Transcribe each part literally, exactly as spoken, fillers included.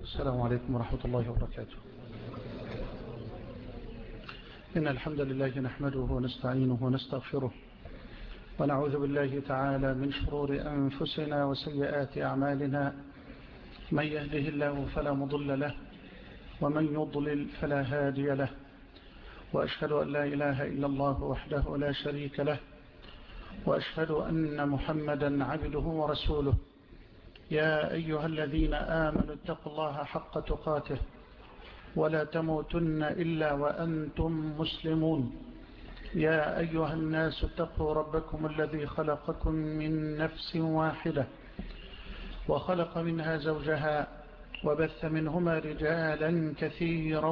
السلام عليكم ورحمة الله وبركاته. إن الحمد لله نحمده ونستعينه ونستغفره ونعوذ بالله تعالى من شرور أنفسنا وسيئات أعمالنا، من يهده الله فلا مضل له ومن يضلل فلا هادي له، وأشهد أن لا إله إلا الله وحده لا شريك له، وأشهد أن محمدا عبده ورسوله. يا أيها الذين آمنوا اتقوا الله حق تقاته ولا تموتن إلا وأنتم مسلمون. يا أيها الناس اتقوا ربكم الذي خلقكم من نفس واحدة وخلق منها زوجها وبث منهما رجالا كثيرا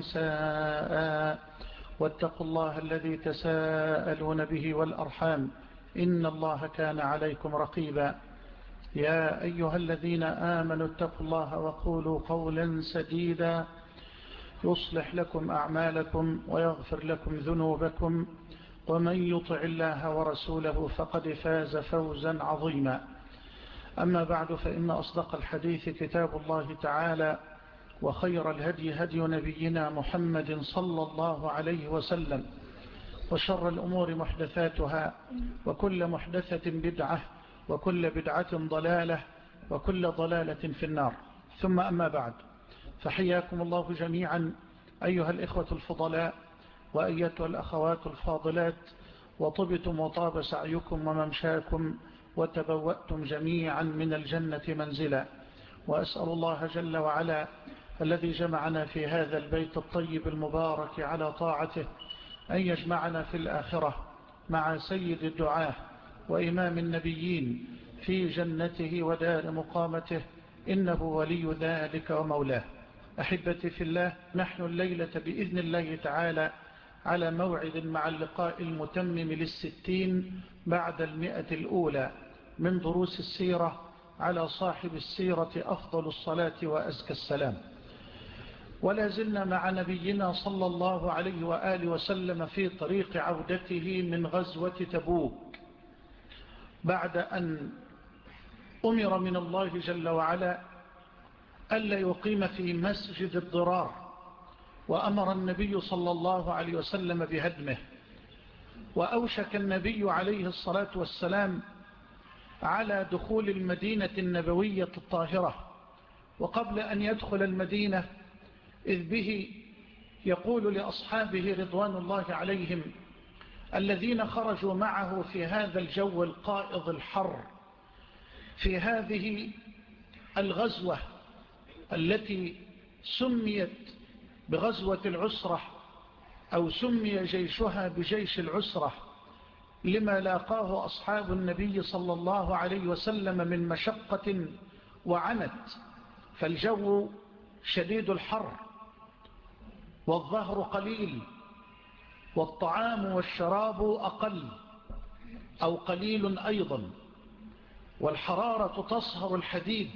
ونساء، واتقوا الله الذي تساءلون به والأرحام إن الله كان عليكم رقيبا. يا أيها الذين آمنوا اتقوا الله وقولوا قولا سديدا يصلح لكم أعمالكم ويغفر لكم ذنوبكم، ومن يطع الله ورسوله فقد فاز فوزا عظيما. أما بعد، فإن أصدق الحديث كتاب الله تعالى، وخير الهدي هدي نبينا محمد صلى الله عليه وسلم، وشر الأمور محدثاتها، وكل محدثة بدعة، وكل بدعة ضلالة، وكل ضلالة في النار. ثم أما بعد، فحياكم الله جميعا أيها الإخوة الفضلاء وأيتها الأخوات الفاضلات، وطبتم وطاب سعيكم وممشاكم وتبوأتم جميعا من الجنة منزلا. وأسأل الله جل وعلا الذي جمعنا في هذا البيت الطيب المبارك على طاعته أن يجمعنا في الآخرة مع سيد الدعاة وإمام النبيين في جنته ودار مقامته، إنه ولي ذلك ومولاه. أحبتي في الله، نحن الليلة بإذن الله تعالى على موعد مع اللقاء المتمم للستين بعد المئة الأولى من دروس السيرة على صاحب السيرة أفضل الصلاة وأزكى السلام. ولا زلنا مع نبينا صلى الله عليه وآله وسلم في طريق عودته من غزوة تبوك، بعد أن أمر من الله جل وعلا ألا يقيم في مسجد الضرار، وأمر النبي صلى الله عليه وسلم بهدمه. وأوشك النبي عليه الصلاة والسلام على دخول المدينة النبوية الطاهرة، وقبل أن يدخل المدينة إذ به يقول لأصحابه رضوان الله عليهم الذين خرجوا معه في هذا الجو القائض الحر، في هذه الغزوة التي سميت بغزوة العسرة، أو سمي جيشها بجيش العسرة، لما لاقاه أصحاب النبي صلى الله عليه وسلم من مشقة وعنت. فالجو شديد الحر، والظهر قليل، والطعام والشراب أقل أو قليل أيضا، والحرارة تصهر الحديد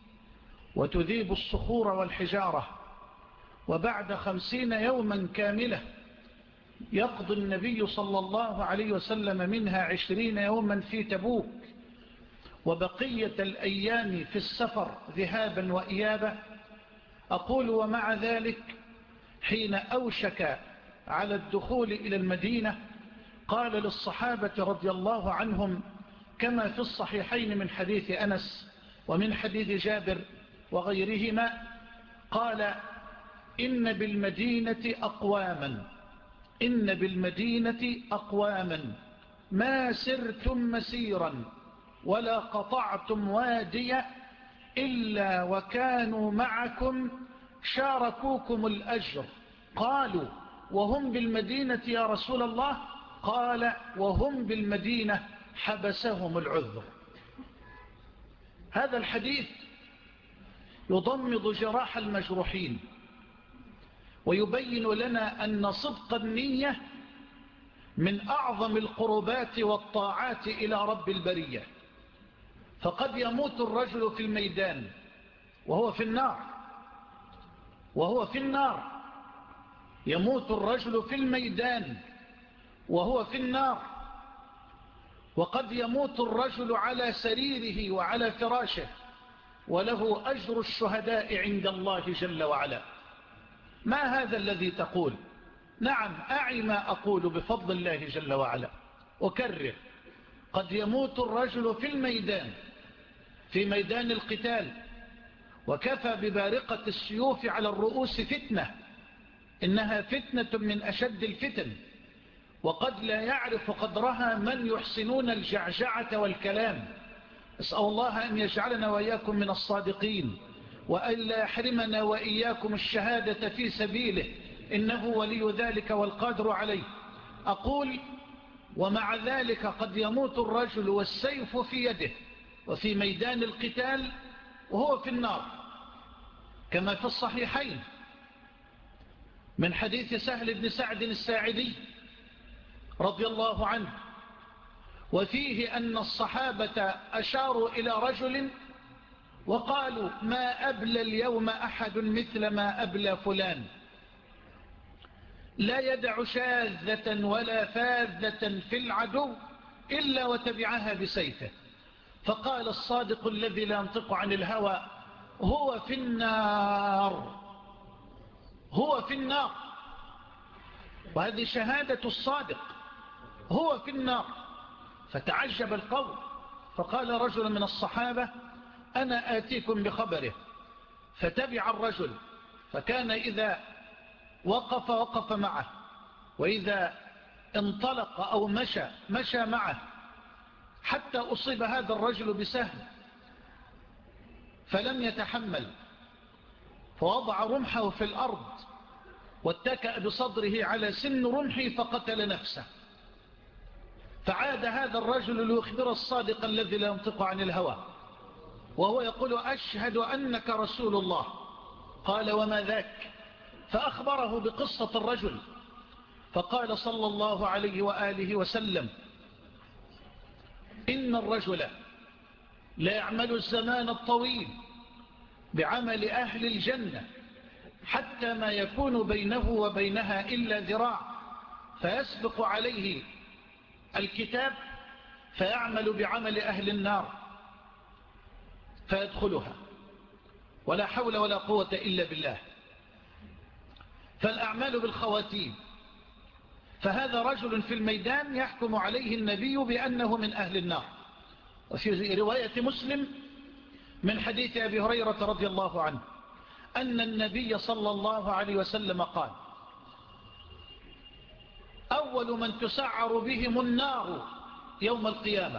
وتذيب الصخور والحجارة. وبعد خمسين يوما كاملة يقضي النبي صلى الله عليه وسلم منها عشرين يوما في تبوك، وبقية الأيام في السفر ذهابا وإيابا. أقول ومع ذلك حين أوشك على الدخول إلى المدينة قال للصحابة رضي الله عنهم كما في الصحيحين من حديث أنس ومن حديث جابر وغيرهما، قال: إن بالمدينة أقواما إن بالمدينة أقواما ما سرتم مسيرا ولا قطعتم واديا إلا وكانوا معكم شاركوكم الأجر. قالوا: وهم بالمدينة يا رسول الله؟ قال: وهم بالمدينة حبسهم العذر. هذا الحديث يضمد جراح المجروحين، ويبين لنا أن صدق النية من أعظم القربات والطاعات إلى رب البرية. فقد يموت الرجل في الميدان وهو في النار وهو في النار يموت الرجل في الميدان وهو في النار، وقد يموت الرجل على سريره وعلى فراشه وله أجر الشهداء عند الله جل وعلا. ما هذا الذي تقول؟ نعم، أعي ما أقول بفضل الله جل وعلا. أكرر: قد يموت الرجل في الميدان، في ميدان القتال، وكفى ببارقة السيوف على الرؤوس فتنة، إنها فتنة من أشد الفتن، وقد لا يعرف قدرها من يحسنون الجعجعة والكلام. أسأل الله أن يجعلنا وإياكم من الصادقين، وأن لا يحرمنا وإياكم الشهادة في سبيله، إنه ولي ذلك والقادر عليه. أقول: ومع ذلك قد يموت الرجل والسيف في يده وفي ميدان القتال وهو في النار، كما في الصحيحين من حديث سهل بن سعد الساعدي رضي الله عنه، وفيه أن الصحابة أشاروا إلى رجل وقالوا: ما أبلى اليوم أحد مثل ما أبلى فلان، لا يدع شاذة ولا فاذة في العدو إلا وتبعها بسيفه. فقال الصادق الذي لا ينطق عن الهوى: هو في النار، هو في النار. وهذه شهادة الصادق، هو في النار. فتعجب القوم، فقال رجل من الصحابة: أنا آتيكم بخبره. فتبع الرجل، فكان إذا وقف وقف معه، وإذا انطلق أو مشى مشى معه، حتى أصيب هذا الرجل بسهم فلم يتحمل، فوضع رمحه في الأرض واتكأ بصدره على سن رمحه فقتل نفسه. فعاد هذا الرجل ليخبر الصادق الذي لا ينطق عن الهوى، وهو يقول: أشهد أنك رسول الله. قال: وما ذاك؟ فأخبره بقصة الرجل، فقال صلى الله عليه وآله وسلم: إن الرجل لا يعمل الزمان الطويل بعمل أهل الجنة حتى ما يكون بينه وبينها إلا ذراع، فيسبق عليه الكتاب فيعمل بعمل أهل النار فيدخلها، ولا حول ولا قوة إلا بالله. فالأعمال بالخواتيم. فهذا رجل في الميدان يحكم عليه النبي بأنه من أهل النار. وفي رواية مسلم من حديث أبي هريرة رضي الله عنه أن النبي صلى الله عليه وسلم قال: أول من تسعر بهم النار يوم القيامة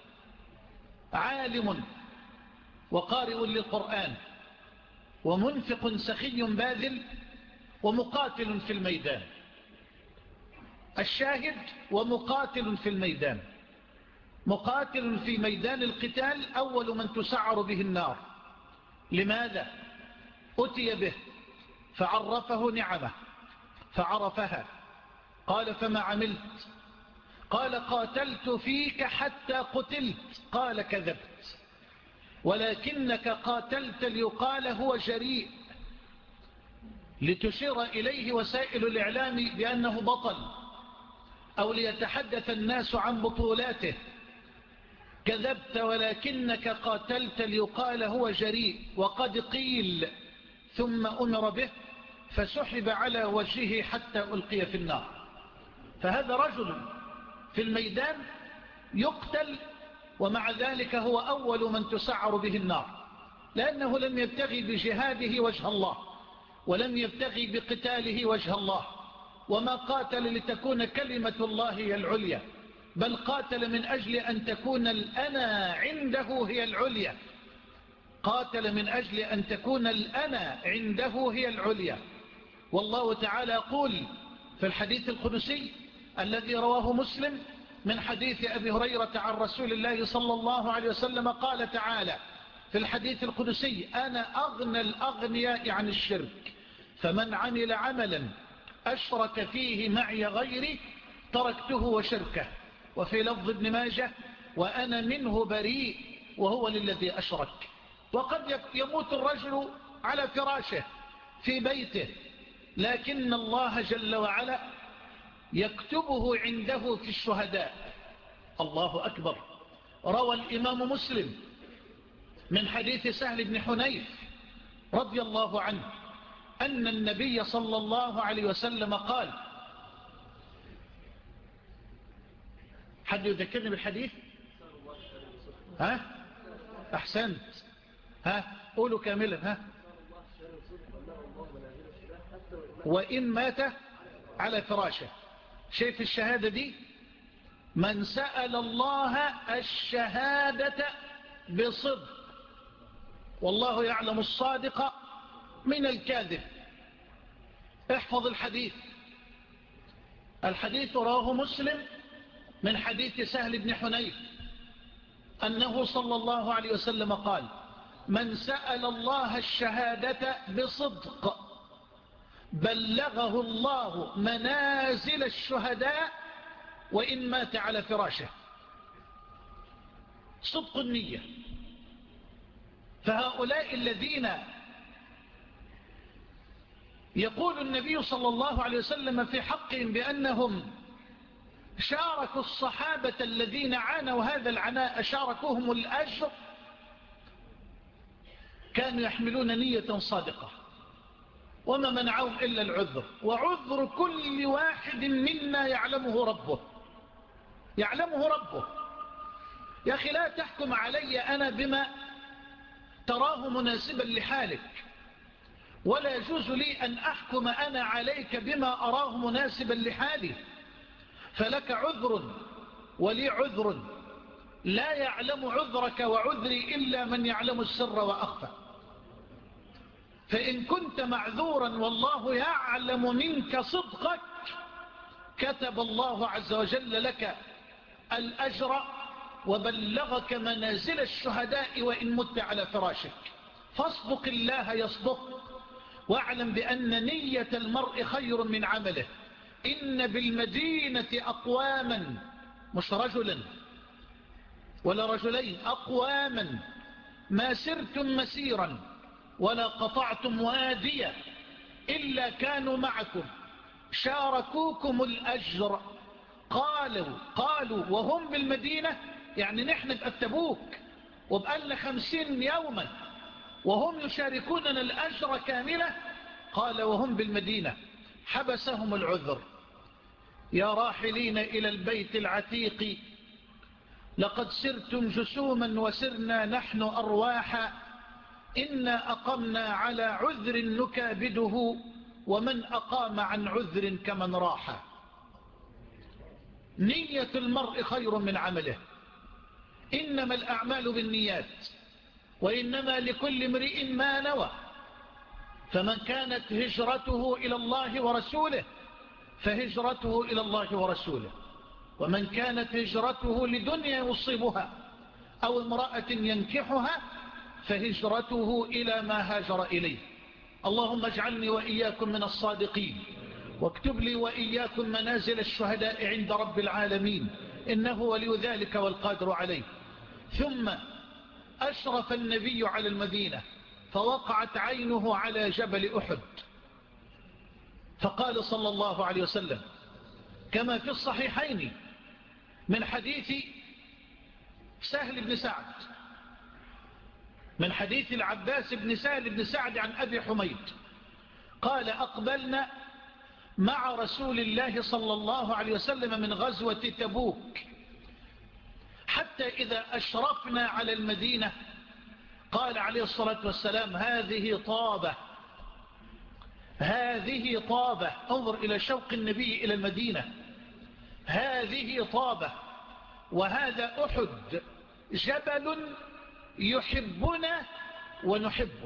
عالم وقارئ للقرآن ومنفق سخي باذل ومقاتل في الميدان. الشاهد: ومقاتل في الميدان، مقاتل في ميدان القتال أول من تسعر به النار. لماذا؟ أتي به فعرفه نعمه فعرفها، قال: فما عملت؟ قال: قاتلت فيك حتى قتلت. قال: كذبت، ولكنك قاتلت ليقال هو جريء، لتشير إليه وسائل الإعلام بأنه بطل، أو ليتحدث الناس عن بطولاته. كذبت، ولكنك قاتلت ليقال هو جريء. وقد قيل. ثم أمر به فسحب على وجهه حتى ألقي في النار. فهذا رجل في الميدان يقتل، ومع ذلك هو أول من تسعر به النار، لأنه لم يبتغي بجهاده وجه الله، ولم يبتغي بقتاله وجه الله، وما قاتل لتكون كلمة الله هي العليا، بل قاتل من أجل أن تكون الأنا عنده هي العليا. قاتل من أجل أن تكون الأنا عنده هي العليا. والله تعالى يقول في الحديث القدسي الذي رواه مسلم من حديث أبي هريرة عن رسول الله صلى الله عليه وسلم قال تعالى في الحديث القدسي: أنا أغنى الأغنياء عن الشرك، فمن عمل عملا أشرك فيه معي غيري تركته وشركه. وفي لفظ ابن ماجه: وأنا منه بريء وهو للذي أشرك. وقد يموت الرجل على فراشه في بيته، لكن الله جل وعلا يكتبه عنده في الشهداء. الله أكبر. روى الإمام مسلم من حديث سهل بن حنيف رضي الله عنه أن النبي صلى الله عليه وسلم قال، حد يذكرني بالحديث؟ ها أحسنت، ها قولوا كاملا، ها وإن مات على فراشه. شايف الشهادة دي؟ من سأل الله الشهادة بصدق والله يعلم الصادق من الكاذب. احفظ الحديث. الحديث رواه مسلم من حديث سهل بن حنيف أنه صلى الله عليه وسلم قال: من سأل الله الشهادة بصدق بلغه الله منازل الشهداء وإن مات على فراشه. صدق النية. فهؤلاء الذين يقول النبي صلى الله عليه وسلم في حقهم بأنهم شاركوا الصحابة الذين عانوا هذا العناء، شاركوهم الأجر، كانوا يحملون نية صادقة وما منعهم إلا العذر، وعذر كل واحد منا يعلمه ربه، يعلمه ربه. يا أخي لا تحكم علي أنا بما تراه مناسبا لحالك، ولا يجوز لي أن أحكم أنا عليك بما أراه مناسبا لحالي. فلك عذر ولي عذر، لا يعلم عذرك وعذري إلا من يعلم السر وأخفى. فإن كنت معذورا والله يعلم منك صدقك كتب الله عز وجل لك الأجر وبلغك منازل الشهداء وإن مت على فراشك. فاصدق الله يصدق، واعلم بأن نية المرء خير من عمله. إن بالمدينة أقواما، مش رجلا ولا رجلين، أقواما ما سرتم مسيرا ولا قطعتم واديا إلا كانوا معكم شاركوكم الأجر. قالوا قالوا وهم بالمدينة، يعني نحن بأتبوك وبقالنا خمسين يوما وهم يشاركوننا الأجر كاملة. قال وهم بالمدينة حبسهم العذر. يا راحلين إلى البيت العتيق لقد سرتم جسوما وسرنا نحن أرواحا إنا أقمنا على عذر نكابده ومن أقام عن عذر كمن راح. نية المرء خير من عمله. إنما الأعمال بالنيات وإنما لكل امرئ ما نوى. فمن كانت هجرته إلى الله ورسوله فهجرته إلى الله ورسوله، ومن كانت هجرته لدنيا يصيبها أو امرأة ينكحها فهجرته إلى ما هاجر إليه. اللهم اجعلني وإياكم من الصادقين، واكتب لي وإياكم منازل الشهداء عند رب العالمين، إنه ولي ذلك والقادر عليه. ثم أشرف النبي على المدينة فوقعت عينه على جبل أحد، فقال صلى الله عليه وسلم كما في الصحيحين من حديث سهل بن سعد، من حديث العباس بن سهل بن سعد عن أبي حميد قال أقبلنا مع رسول الله صلى الله عليه وسلم من غزوة تبوك حتى إذا أشرفنا على المدينة قال عليه الصلاة والسلام هذه طابة، هذه طابة. انظر إلى شوق النبي إلى المدينة. هذه طابة وهذا أحد، جبل يحبنا ونحبه.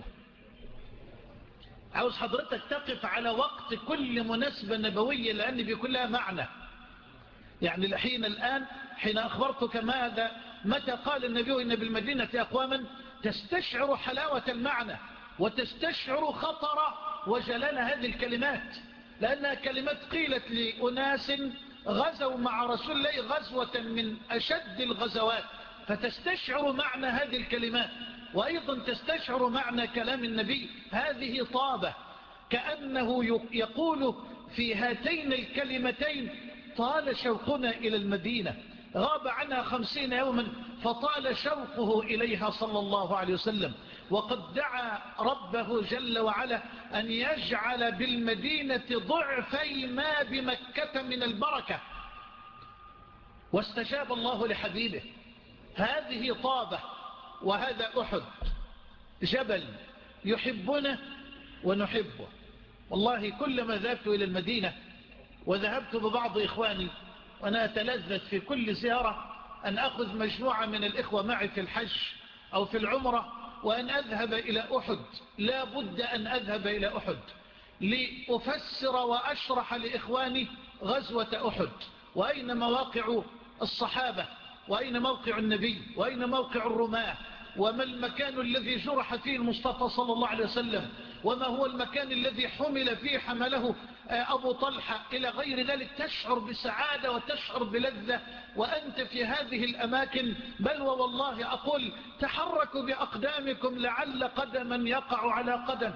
عاوز حضرتك تقف على وقت كل مناسبة نبوية لأن بيكون لها معنى. يعني الحين الآن حين أخبرتك ماذا متى قال النبي إن بالمدينة أقواما تستشعر حلاوة المعنى وتستشعر خطر وجلال هذه الكلمات، لأنها كلمات قيلت لأناس غزوا مع رسول الله غزوة من أشد الغزوات، فتستشعر معنى هذه الكلمات، وأيضا تستشعر معنى كلام النبي هذه طابة. كأنه يقول في هاتين الكلمتين طال شوقنا إلى المدينة، غاب عنها خمسين يوما فطال شوقه إليها صلى الله عليه وسلم، وقد دعا ربه جل وعلا أن يجعل بالمدينة ضعفي ما بمكة من البركة، واستجاب الله لحبيبه. هذه طابة وهذا أحد، جبل يحبنا ونحبه. والله كلما ذهبت إلى المدينة وذهبت ببعض إخواني وأنا أتلذذ في كل زيارة أن أخذ مجموعة من الإخوة معي في الحج أو في العمرة وأن أذهب إلى أحد. لا بد أن أذهب إلى أحد لأفسر وأشرح لإخواني غزوة أحد، وأين مواقع الصحابة، وأين موقع النبي، وأين موقع الرماة، وما المكان الذي جرح فيه المصطفى صلى الله عليه وسلم، وما هو المكان الذي حمل فيه حمله أبو طلحة إلى غير ذلك. تشعر بسعادة وتشعر بلذة وأنت في هذه الأماكن. بل والله أقول تحركوا بأقدامكم لعل قدما يقع على قدم.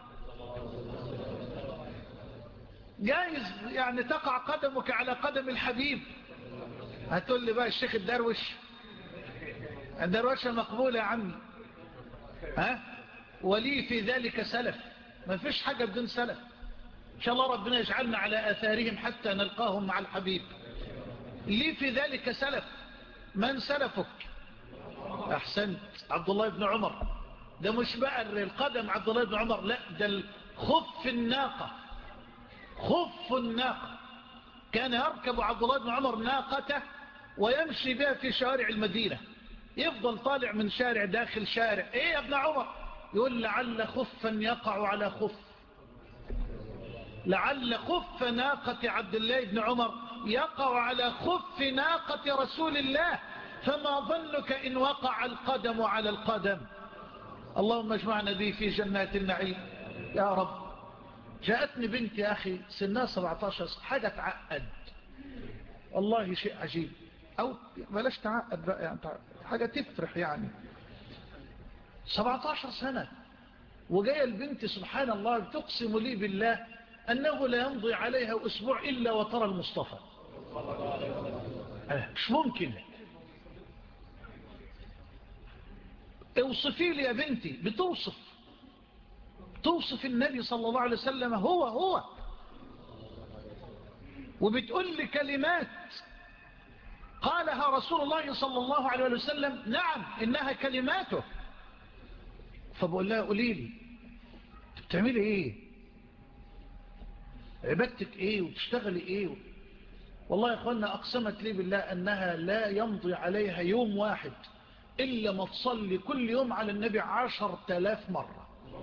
جايز يعني تقع قدمك على قدم الحبيب. هتقول لي بقى الشيخ الدروش، الدروشة مقبولة يا عمي، ها؟ ولي في ذلك سلف. ما فيش حاجة بدون سلف. إن شاء الله ربنا يجعلنا على آثارهم حتى نلقاهم مع الحبيب. لي في ذلك سلف. من سلفك؟ أحسنت، عبد الله بن عمر. ده مش بقى القدم عبد الله بن عمر، لا، ده خف الناقة. خف الناقة كان يركب عبد الله بن عمر ناقته ويمشي بها في شوارع المدينة، يفضل طالع من شارع داخل شارع. ايه يا ابن عمر؟ يقول لعل خفا يقع على خف، لعل خف ناقة عبد الله بن عمر يقع على خف ناقة رسول الله، فما ظنك إن وقع القدم على القدم. اللهم اجمعنا به في جنات النعيم يا رب. جاءتني بنت يا أخي سنها سبعة عشر، حاجة تعقد والله، شيء عجيب. أو بلاش تعقد بقى، يعني حاجة تفرح يعني. سبعة عشر سنة وجاية البنت سبحان الله تقسم لي بالله أنه لا يمضي عليها أسبوع إلا وترى المصطفى. مش ممكن. اوصفي لي يا بنتي. بتوصف توصف النبي صلى الله عليه وسلم هو هو، وبتقول لي كلمات قالها رسول الله صلى الله عليه وسلم. نعم إنها كلماته. فبقول لها قولي لي بتعملي ايه، عبادتك ايه، وتشتغلي ايه؟ والله يا اخوانا اقسمت لي بالله انها لا يمضي عليها يوم واحد الا ما تصلي كل يوم على النبي عشر تلاف مرة.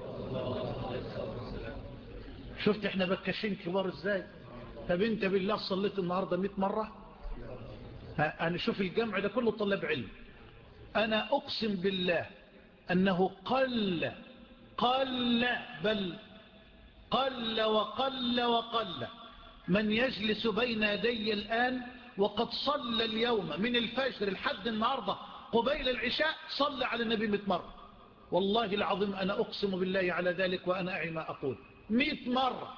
شفت احنا بكاشين كبار ازاي؟ طب انت بالله صليت النهاردة مئة مرة؟ انا شوف الجمع ده كله طلاب علم. انا اقسم بالله انه قل قل بل قل وقل وقل من يجلس بين يدي الآن وقد صلى اليوم من الفجر لحد النهاردة قبيل العشاء صلى على النبي مئة مرة. والله العظيم أنا أقسم بالله على ذلك وأنا أعي ما أقول. مئة مرة.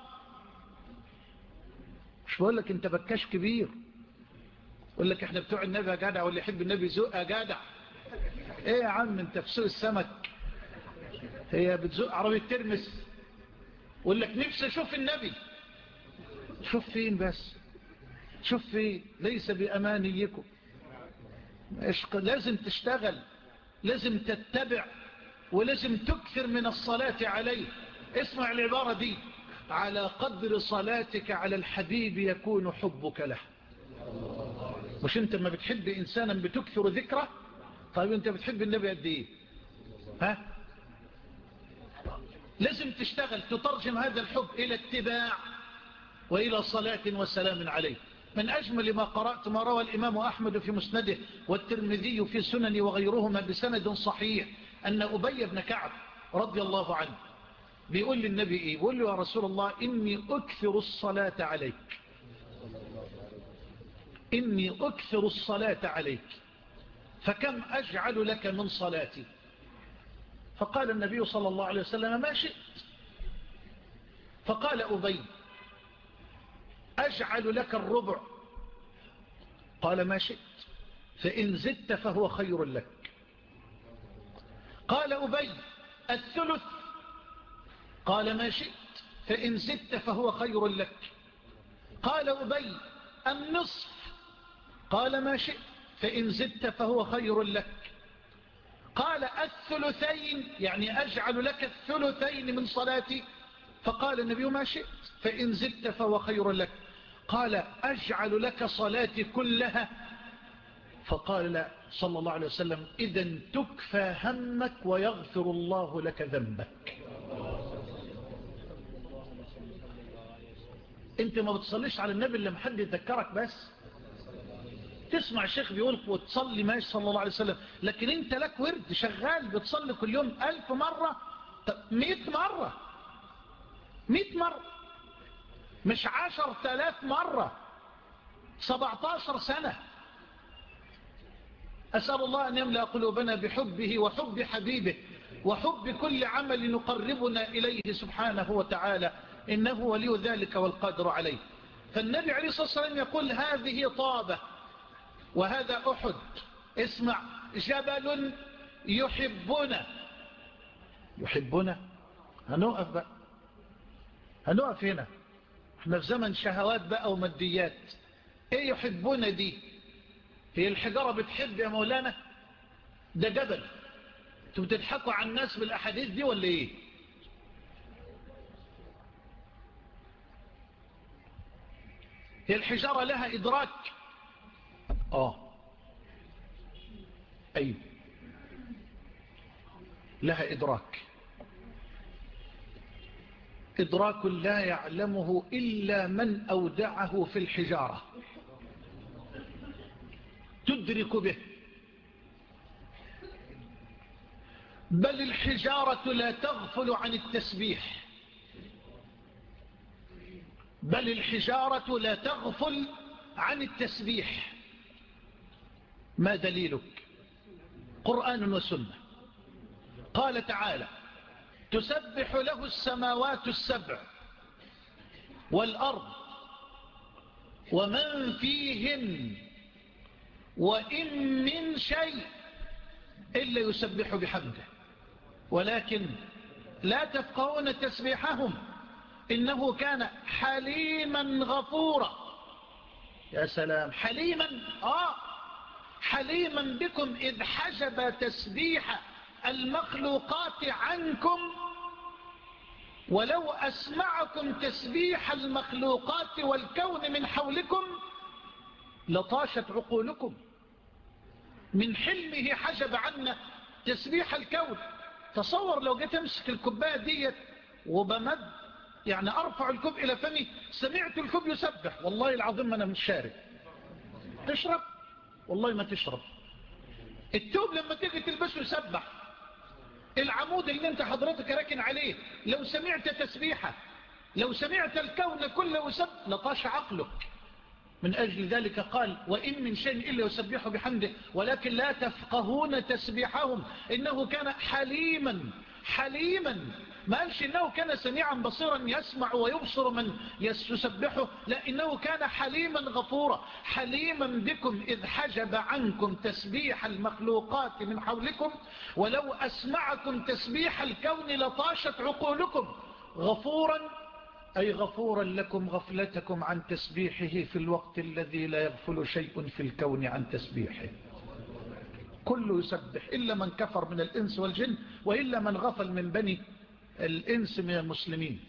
مش بقول لك أنت بكاش كبير، بقول لك احنا بتوع النبي يا جدع، واللي يحب النبي يزق يا جدع. ايه يا عم انت في سوق السمك، هي بتزق عربية ترمس؟ يقول لك نفسي اشوف النبي. شوف فين بس، شوف فين. ليس بأمانيكم. لازم تشتغل، لازم تتبع، ولازم تكثر من الصلاة عليه. اسمع العبارة دي: على قدر صلاتك على الحبيب يكون حبك له. مش انت ما بتحب انسانا بتكثر ذكره؟ طيب انت بتحب النبي قد ايه؟ ها؟ لازم تشتغل تترجم هذا الحب الى اتباع وإلى صلاة وسلام عليه. من أجمل ما قرأت ما روى الإمام أحمد في مسنده والترمذي في سنن وغيرهما بسند صحيح أن أبي بن كعب رضي الله عنه بيقول للنبي إيه؟ بيقول له يا رسول الله إني أكثر الصلاة عليك، إني أكثر الصلاة عليك فكم أجعل لك من صلاتي؟ فقال النبي صلى الله عليه وسلم ما شئت. فقال أبي أجعل لك الربع؟ قال ما شئت. فإن زدت فهو خير لك. قال أبي الثلث، قال ما شئت، فإن زدت فهو خير لك. قال أبي النصف، قال ما شئت، فإن زدت فهو خير لك. قال الثلثين، يعني أجعل لك الثلثين من صلاتي، فقال النبي ما شئت، فإن زدت فهو خير لك. قال أجعل لك صلاتي كلها، فقال لا صلى الله عليه وسلم إذن تكفى همك ويغفر الله لك ذنبك. انت ما بتصليش على النبي اللي محد يذكرك، بس تسمع الشيخ بيقول وتصلي ماشي صلى الله عليه وسلم، لكن انت لك ورد شغال بتصلي كل يوم ألف مرة، مئة مرة، مئة مرة، مش عشر تلاف مرة، سبعتاشر سنة. أسأل الله أن يملأ قلوبنا بحبه وحب حبيبه وحب كل عمل نقربنا إليه سبحانه وتعالى، إنه ولي ذلك والقادر عليه. فالنبي عليه الصلاة والسلام يقول هذه طابة وهذا أحد. اسمع، جبل يحبنا، يحبنا، هنقف بقى، هنقف هنا، احنا في زمن شهوات بقى وماديات. ايه يحبنا دي؟ هي الحجارة بتحب يا مولانا؟ ده جبل. انتوا بتضحكوا على الناس بالاحاديث دي ولا ايه؟ هي الحجارة لها ادراك؟ اه ايوه لها ادراك، ادراك لا يعلمه الا من اودعه في الحجارة، تدرك به. بل الحجارة لا تغفل عن التسبيح، بل الحجارة لا تغفل عن التسبيح. ما دليلك؟ قرآن وسنة. قال تعالى تسبح له السماوات السبع والأرض ومن فيهن وإن من شيء إلا يسبح بحمده ولكن لا تفقهون تسبيحهم إنه كان حليما غفورا. يا سلام، حليما، آه حليما بكم إذ حجب تسبيح المخلوقات عنكم، ولو أسمعكم تسبيح المخلوقات والكون من حولكم لطاشت عقولكم. من حلمه حجب عنا تسبيح الكون. تصور لو جيت امسك الكوبايه ديت وبمد، يعني ارفع الكوب الى فمي، سمعت الكوب يسبح، والله العظيم انا مش شارب. تشرب؟ والله ما تشرب. التوب لما تيجي تلبسه يسبح. العمود اللي انت حضرتك راكن عليه لو سمعت تسبيحه، لو سمعت الكون كله يسبح لطاش عقلك. من أجل ذلك قال وإن من شيء إلا يسبح بحمده ولكن لا تفقهون تسبيحهم إنه كان حليما. حليما ما قالش إنه كان سميعا بصيرا يسمع ويبصر من يسبحه، لا، إنه كان حليما غفورا. حليما بكم إذ حجب عنكم تسبيح المخلوقات من حولكم ولو أسمعكم تسبيح الكون لطاشت عقولكم. غفورا أي غفورا لكم غفلتكم عن تسبيحه في الوقت الذي لا يغفل شيء في الكون عن تسبيحه. كله يسبح إلا من كفر من الإنس والجن، وإلا من غفل من بني الإنس من المسلمين.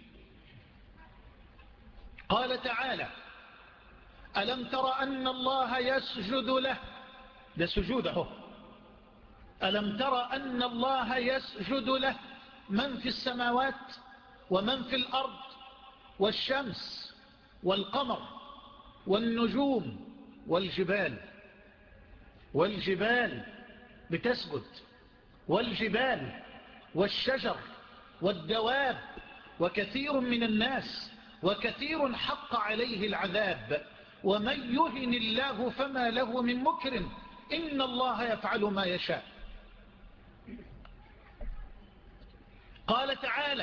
قال تعالى ألم تر أن الله يسجد له، ده سجوده. ألم تر أن الله يسجد له من في السماوات ومن في الأرض والشمس والقمر والنجوم والجبال. والجبال بتسجد، والجبال والشجر والدواب وكثير من الناس، وكثير حق عليه العذاب، ومن يهن الله فما له من مكرم إن الله يفعل ما يشاء. قال تعالى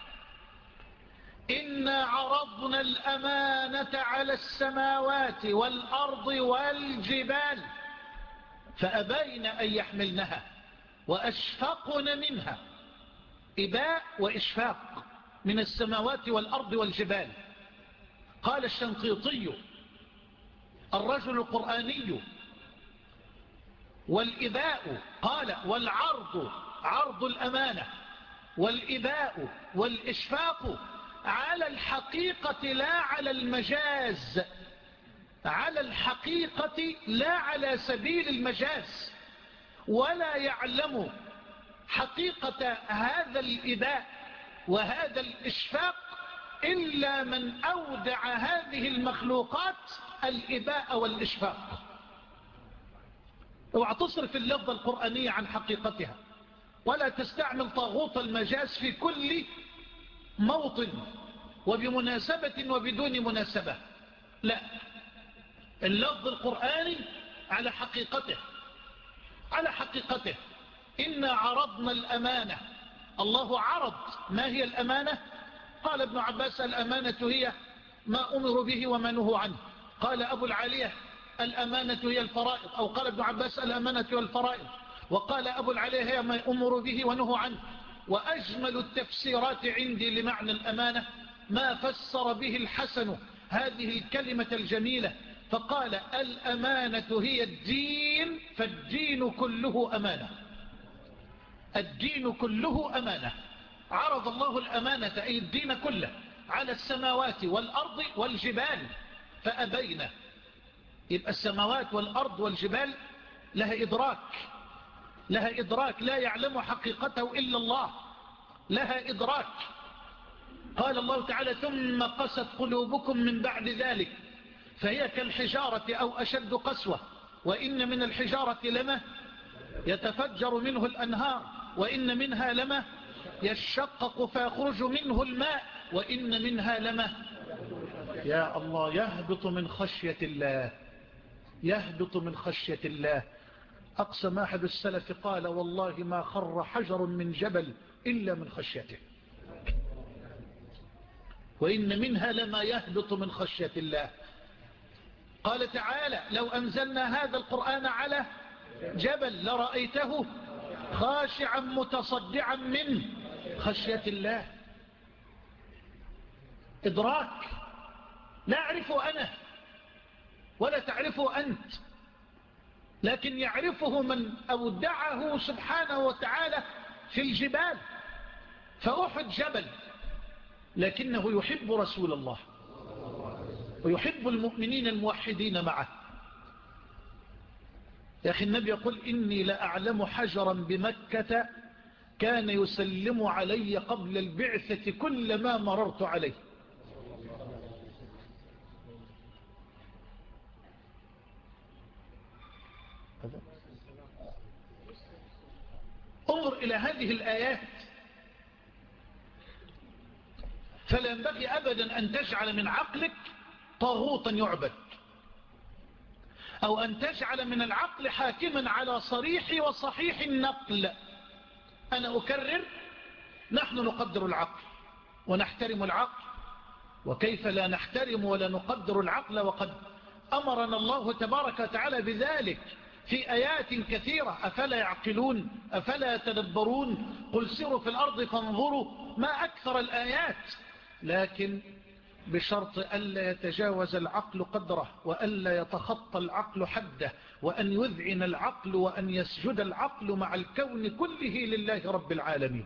إنا عرضنا الأمانة على السماوات والأرض والجبال فأبين أن يحملنها وأشفقن منها. إباء وإشفاق من السماوات والأرض والجبال. قال الشنقيطي الرجل القرآني: والإباء، قال والعرض عرض الأمانة، والإباء والإشفاق على الحقيقة لا على المجاز، على الحقيقة لا على سبيل المجاز. ولا يعلم حقيقة هذا الإباء وهذا الإشفاق إلا من أودع هذه المخلوقات الإباء والإشفاق. اوعى تصرف اللفظة القرآنية عن حقيقتها، ولا تستعمل طاغوت المجاز في كل موطن وبمناسبة وبدون مناسبة. لا، اللفظ القرآني على حقيقته، على حقيقته. إنا عرضنا الأمانة. الله عرض. ما هي الأمانة؟ قال ابن عباس: الأمانة هي ما أمر به وما نهوا عنه. قال أبو العالية: الأمانة هي الفرائض. أو قال ابن عباس: الأمانة هي الفرائض. وقال أبو العالية: هي ما أمر به ونهوا عنه. وأجمل التفسيرات عندي لمعنى الأمانة ما فسر به الحسن هذه الكلمة الجميلة، فقال: الأمانة هي الدين، فالدين كله أمانة. الدين كله أمانة. عرض الله الأمانة أي الدين كله على السماوات والأرض والجبال فأبين. يبقى السماوات والأرض والجبال لها إدراك، لها إدراك لا يعلم حقيقته إلا الله، لها إدراك. قال الله تعالى: ثم قست قلوبكم من بعد ذلك فهي كالحجارة أو أشد قسوة، وإن من الحجارة لما يتفجر منه الأنهار، وإن منها لما يشقق فيخرج منه الماء، وإن منها لما يا الله يهبط من خشية الله، يهبط من خشية الله. أقسم أحد السلف قال: والله ما خر حجر من جبل إلا من خشيته. وإن منها لما يهبط من خشية الله. قال تعالى: لو أنزلنا هذا القرآن على جبل لرأيته خاشعا متصدعا من خشية الله. إدراك لا أعرفه أنا ولا تعرفه أنت، لكن يعرفه من أودعه سبحانه وتعالى في الجبال. فأحد جبل، لكنه يحب رسول الله ويحب المؤمنين الموحدين معه. يا أخي النبي يقول: إني لأعلم حجرا بمكة كان يسلم علي قبل البعثة كلما مررت عليه. انظر إلى هذه الآيات. فلا ينبغي أبدا أن تجعل من عقلك طاغوتا يعبد، أو أن تجعل من العقل حاكما على صريح وصحيح النقل. أنا أكرر: نحن نقدر العقل ونحترم العقل، وكيف لا نحترم ولا نقدر العقل وقد أمرنا الله تبارك وتعالى بذلك في آيات كثيرة. أفلا يعقلون أفلا يتدبرون قل سيروا في الأرض فانظروا، ما أكثر الآيات. لكن بشرط ألا يتجاوز العقل قدره، وألا يتخطى العقل حده، وأن يذعن العقل وأن يسجد العقل مع الكون كله لله رب العالمين.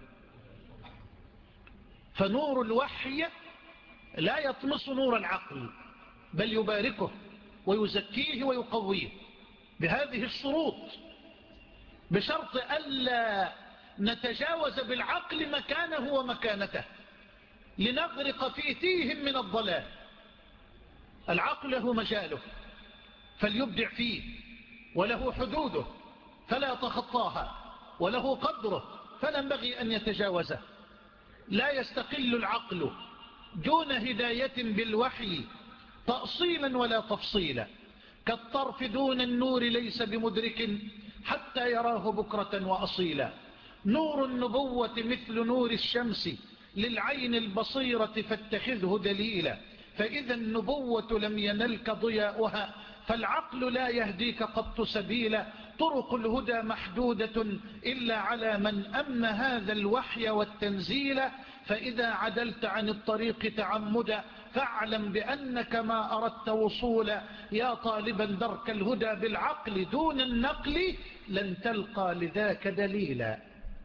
فنور الوحي لا يطمس نور العقل، بل يباركه ويزكيه ويقويه بهذه الشروط، بشرط ألا نتجاوز بالعقل مكانه ومكانته لنغرق في تيه من الضلال. العقل له مجاله فليبدع فيه، وله حدوده فلا يتخطاها، وله قدره فلا ينبغي أن يتجاوزه. لا يستقل العقل دون هداية بالوحي تأصيلا ولا تفصيلا، كالطرف دون النور ليس بمدرك حتى يراه بكرة وأصيلا. نور النبوة مثل نور الشمس للعين البصيرة فاتخذه دليلا، فإذا النبوة لم ينلك ضياؤها، فالعقل لا يهديك قط سبيلا، طرق الهدى محدودة إلا على من أمن هذا الوحي والتنزيل، فإذا عدلت عن الطريق تعمدا فاعلم بأنك ما أردت وصولا، يا طالبا درك الهدى بالعقل دون النقل لن تلقى لذاك دليلا.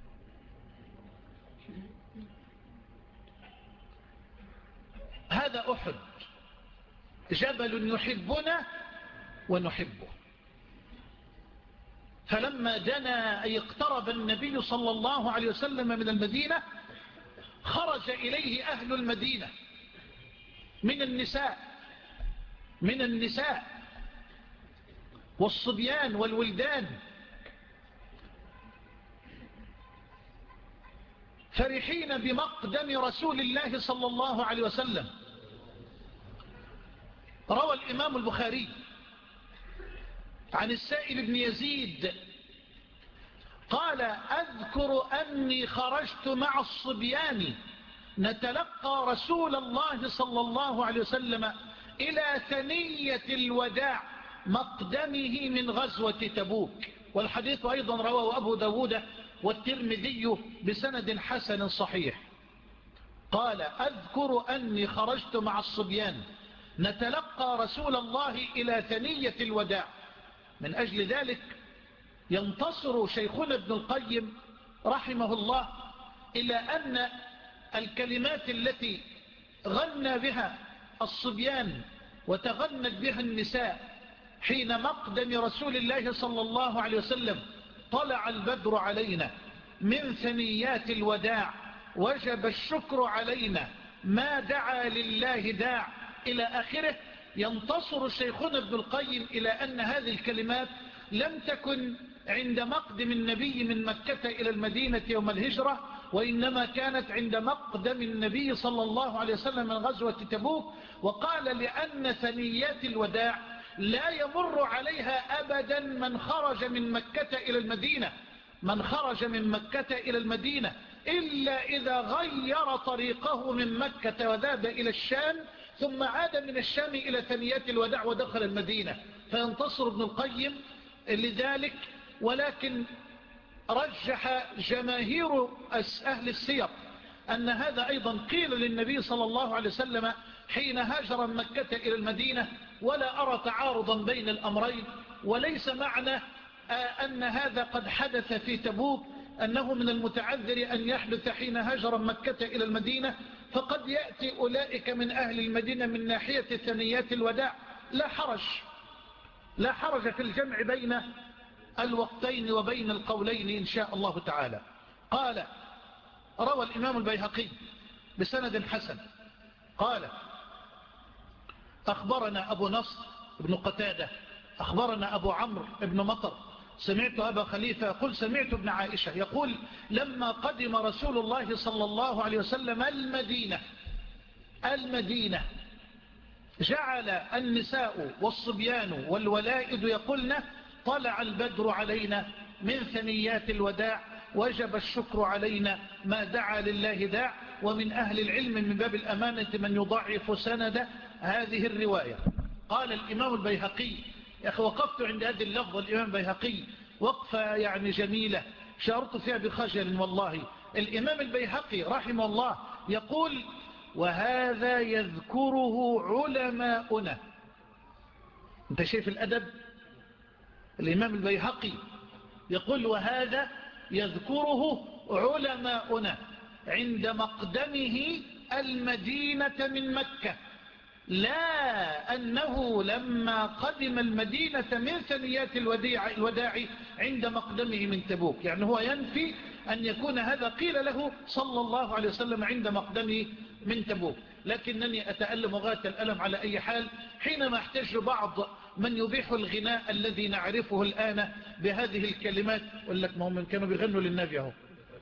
هذا أحد، جبل يحبنا ونحبه. فلما دنا أي اقترب النبي صلى الله عليه وسلم من المدينة خرج إليه أهل المدينة من النساء من النساء والصبيان والولدان فرحين بمقدم رسول الله صلى الله عليه وسلم. روى الإمام البخاري عن السائب بن يزيد قال أذكر أني خرجت مع الصبيان نتلقى رسول الله صلى الله عليه وسلم إلى ثنية الوداع مقدمه من غزوة تبوك. والحديث أيضا رواه أبو داود والترمذي بسند حسن صحيح. قال أذكر أني خرجت مع الصبيان نتلقى رسول الله إلى ثنية الوداع. من أجل ذلك ينتصر شيخنا ابن القيم رحمه الله إلى أن الكلمات التي غنى بها الصبيان وتغنت بها النساء حين مقدم رسول الله صلى الله عليه وسلم طلع البدر علينا من ثنيات الوداع وجب الشكر علينا ما دعا لله داع إلى آخره. ينتصر شيخنا ابن القيم إلى أن هذه الكلمات لم تكن عند مقدم النبي من مكة إلى المدينة يوم الهجرة، وإنما كانت عند مقدم النبي صلى الله عليه وسلم من غزوة تبوك. وقال لأن ثنيات الوداع لا يمر عليها أبدا من خرج من مكة إلى المدينة من خرج من مكة إلى المدينة إلا إذا غير طريقه من مكة وذهب إلى الشام ثم عاد من الشام إلى ثنيات الوداع ودخل المدينة. فينتصر ابن القيم لذلك، ولكن رجح جماهير أهل السير أن هذا أيضا قيل للنبي صلى الله عليه وسلم حين هاجر من مكة إلى المدينة، ولا أرى تعارضا بين الأمرين. وليس معنى أن هذا قد حدث في تبوك أنه من المتعذر أن يحدث حين هاجر من مكة إلى المدينة، فقد يأتي أولئك من أهل المدينة من ناحية ثنيات الوداع. لا حرج لا حرج في الجمع بين الوقتين وبين القولين إن شاء الله تعالى. قال روى الإمام البيهقي بسند حسن قال أخبرنا أبو نصر بن قتادة أخبرنا أبو عمرو بن مطر سمعت أبا خليفة يقول سمعت ابن عائشة يقول لما قدم رسول الله صلى الله عليه وسلم المدينة المدينة جعل النساء والصبيان والولائد يقولن طلع البدر علينا من ثنيات الوداع وجب الشكر علينا ما دعا لله داع. ومن أهل العلم من باب الأمانة من يضعف سند هذه الرواية. قال الإمام البيهقي يا أخي وقفت عند هذه اللفظة الإمام البيهقي وقفة يعني جميلة شعرت فيها بخجل والله. الإمام البيهقي رحمه الله يقول وهذا يذكره علماؤنا. انت شايف الأدب؟ الإمام البيهقي يقول وهذا يذكره علماؤنا عند مقدمه المدينة من مكة، لا أنه لما قدم المدينة من ثنيات الوداع عند مقدمه من تبوك. يعني هو ينفي أن يكون هذا قيل له صلى الله عليه وسلم عند مقدمه من تبوك. لكنني أتألم غاية الألم على أي حال حينما احتج بعض من يبيح الغناء الذي نعرفه الآن بهذه الكلمات. يقول لك ما هم كانوا بيغنوا للنبي اهو.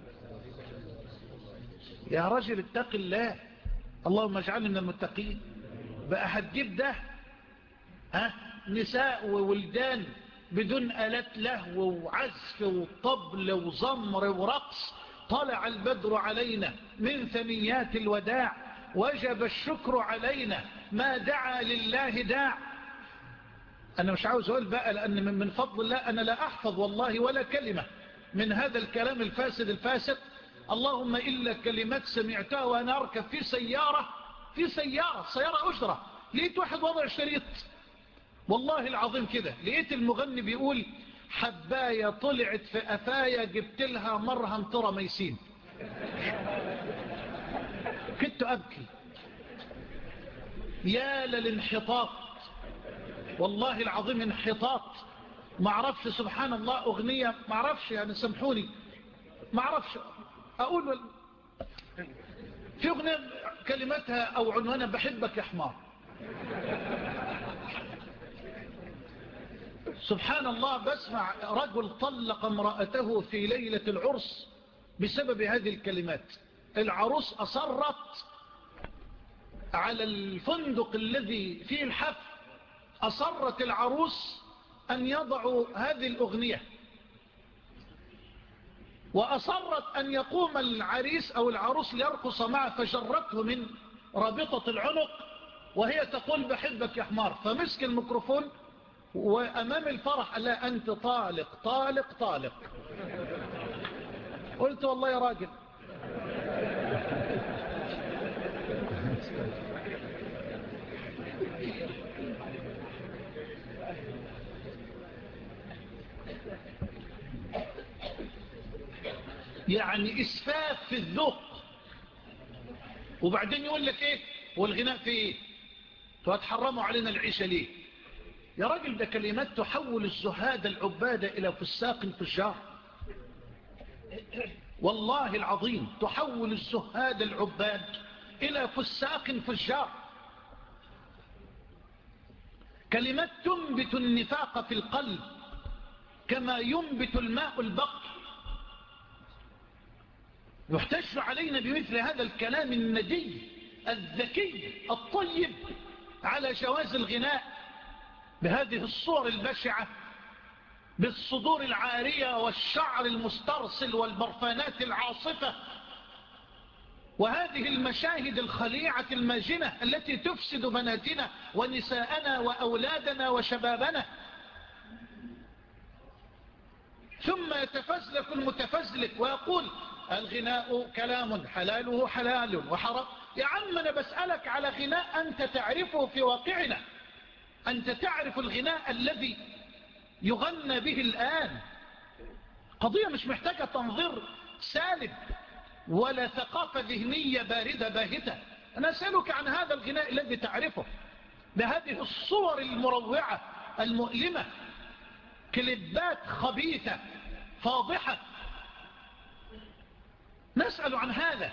يا رجل اتق الله، اللهم اجعلنا من المتقين. بقى هتجيب ده ها نساء وولدان بدون آلات لهو وعزف وطبل وزمر ورقص طلع البدر علينا من ثنيات الوداع وجب الشكر علينا، ما دعا لله داع. أنا مش عاوز أقول بقى، لأن من فضل الله أنا لا أحفظ والله ولا كلمة من هذا الكلام الفاسد الفاسد. اللهم إلا كلمات سمعتها وأنا أركب في سيارة في سيارة سيارة أجرة، لقيت واحد وضع شريط والله العظيم كده، لقيت المغني بيقول حباية طلعت في أفايا جبت لها مرهم ترى ميسين. كنت أبكي يا للانحطاط، والله العظيم انحطاط. معرفش سبحان الله أغنية، معرفش يعني سامحوني، معرفش أقول ولا في أغنية كلماتها أو عنوانها بحبك يا حمار. سبحان الله، بسمع رجل طلق امرأته في ليلة العرس بسبب هذه الكلمات. العروس أصرت على الفندق الذي فيه الحفل، أصرت العروس أن يضعوا هذه الأغنية، وأصرت أن يقوم العريس أو العروس ليرقص معه، فجرته من رابطة العنق وهي تقول بحبك يا حمار. فمسك الميكروفون وأمام الفرح قال لها أنت طالق طالق طالق. قلت والله يا راجل يعني إسفاف في الذوق. وبعدين يقول لك إيه والغناء في إيه، وهتحرموا علينا العيشة ليه يا راجل؟ ده كلمات تحول الزهاد العبادة إلى فساق فجار، والله العظيم تحول الزهاد العباد إلى فساق فجار. كلمات تنبت النفاق في القلب كما ينبت الماء البقر. يحتج علينا بمثل هذا الكلام الندي الذكي الطيب على جواز الغناء بهذه الصور البشعة، بالصدور العارية والشعر المسترسل والبرفانات العاصفة، وهذه المشاهد الخليعة الماجنة التي تفسد بناتنا ونساءنا وأولادنا وشبابنا. ثم يتفزلك المتفزلك ويقول الغناء كلام حلاله حلال وحرام. يا عم أنا بسألك على غناء أنت تعرفه في واقعنا، أنت تعرف الغناء الذي يغنى به الآن. قضية مش محتاجة تنظير سالب ولا ثقافة ذهنية باردة باهتة. أنا أسألك عن هذا الغناء الذي تعرفه بهذه الصور المروعة المؤلمة، كليبات خبيثة فاضحة. نسأل عن هذا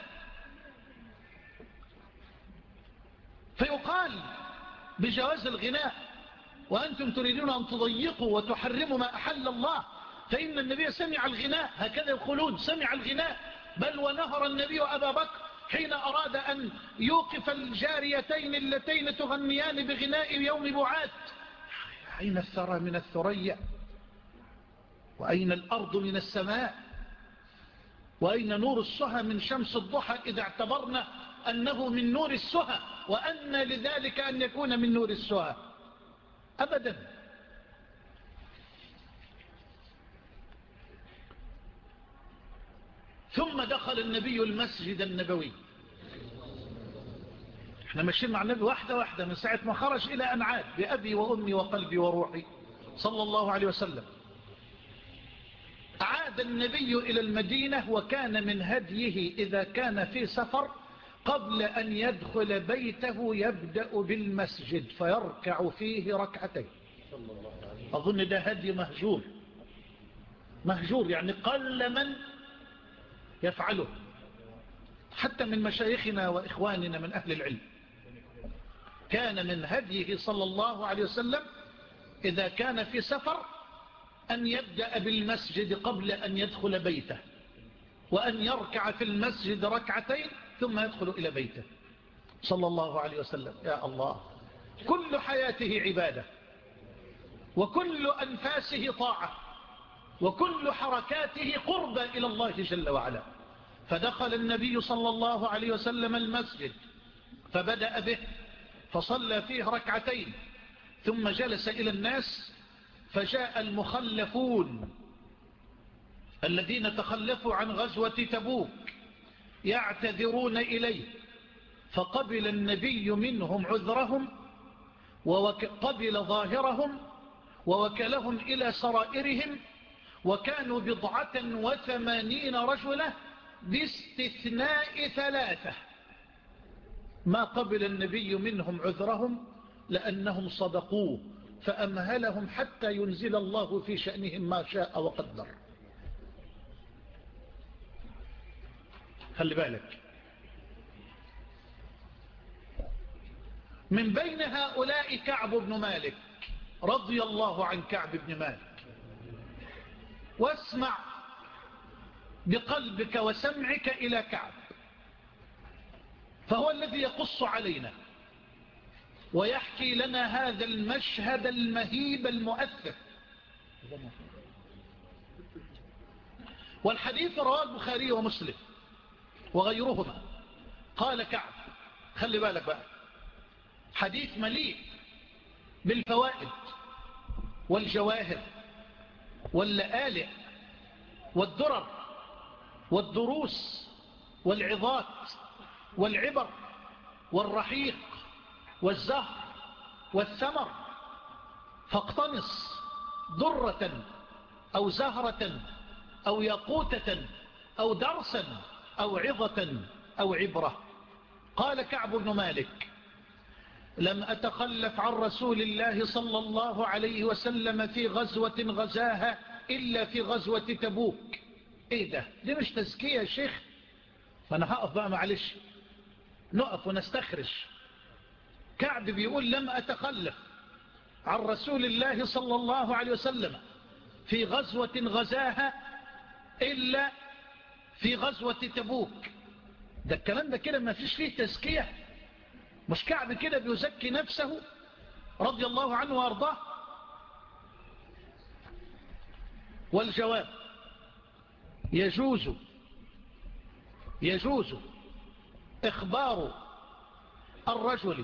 فيقال بجواز الغناء وأنتم تريدون أن تضيقوا وتحرموا ما أحل الله، فإن النبي سمع الغناء. هكذا يقولون سمع الغناء، بل ونهر النبي أبا بكر حين أراد أن يوقف الجاريتين اللتين تغنيان بغناء يوم بعاث. أين الثرى من الثريا، وأين الأرض من السماء، وأين نور السهى من شمس الضحى، إذا اعتبرنا أنه من نور السهى، وأن لذلك أن يكون من نور السهى أبدا. ثم دخل النبي المسجد النبوي. احنا ماشيين مع النبي واحدة واحدة من ساعة ما خرج إلى أن عاد بأبي وأمي وقلبي وروحي صلى الله عليه وسلم. عاد النبي إلى المدينة، وكان من هديه إذا كان في سفر قبل أن يدخل بيته يبدأ بالمسجد فيركع فيه ركعتين. أظن ده هدي مهجور، مهجور يعني قل من يفعله حتى من مشايخنا وإخواننا من أهل العلم. كان من هديه صلى الله عليه وسلم إذا كان في سفر أن يبدأ بالمسجد قبل أن يدخل بيته، وأن يركع في المسجد ركعتين ثم يدخل إلى بيته صلى الله عليه وسلم. يا الله، كل حياته عبادة، وكل أنفاسه طاعة، وكل حركاته قربة إلى الله جل وعلا. فدخل النبي صلى الله عليه وسلم المسجد فبدأ به فصلى فيه ركعتين ثم جلس إلى الناس، فجاء المخلفون الذين تخلفوا عن غزوة تبوك يعتذرون إليه، فقبل النبي منهم عذرهم وقبل ظاهرهم ووكلهم إلى سرائرهم، وكانوا بضعة وثمانين رجلا باستثناء ثلاثة. ما قبل النبي منهم عذرهم لأنهم صدقوه فأمهلهم حتى ينزل الله في شأنهم ما شاء وقدر. خلي بالك، من بين هؤلاء كعب بن مالك رضي الله عن كعب بن مالك. واسمع بقلبك وسمعك إلى كعب، فهو الذي يقص علينا ويحكي لنا هذا المشهد المهيب المؤثر. والحديث رواه البخاري ومسلم وغيرهما. قال كعب، خلي بالك بقى، حديث مليء بالفوائد والجواهر واللآلئ والدرر والدروس والعظات والعبر والرحيق والزهر والثمر، فاقتنص درة أو زهرة أو ياقوتة أو درسا أو عظة أو عبرة. قال كعب بن مالك: لم أتخلف عن رسول الله صلى الله عليه وسلم في غزوة غزاها إلا في غزوة تبوك. ايه ده؟ دي مش تزكية يا شيخ؟ فأنا هقف بقى، معلش نقف ونستخرج. كعب بيقول: لم أتخلف عن رسول الله صلى الله عليه وسلم في غزوة غزاها إلا في غزوة تبوك. ده الكلام ده كده ما فيش فيه تزكية؟ مش كعب كده بيزكي نفسه رضي الله عنه وارضاه؟ والجواب: يجوز يجوز إخبار الرجل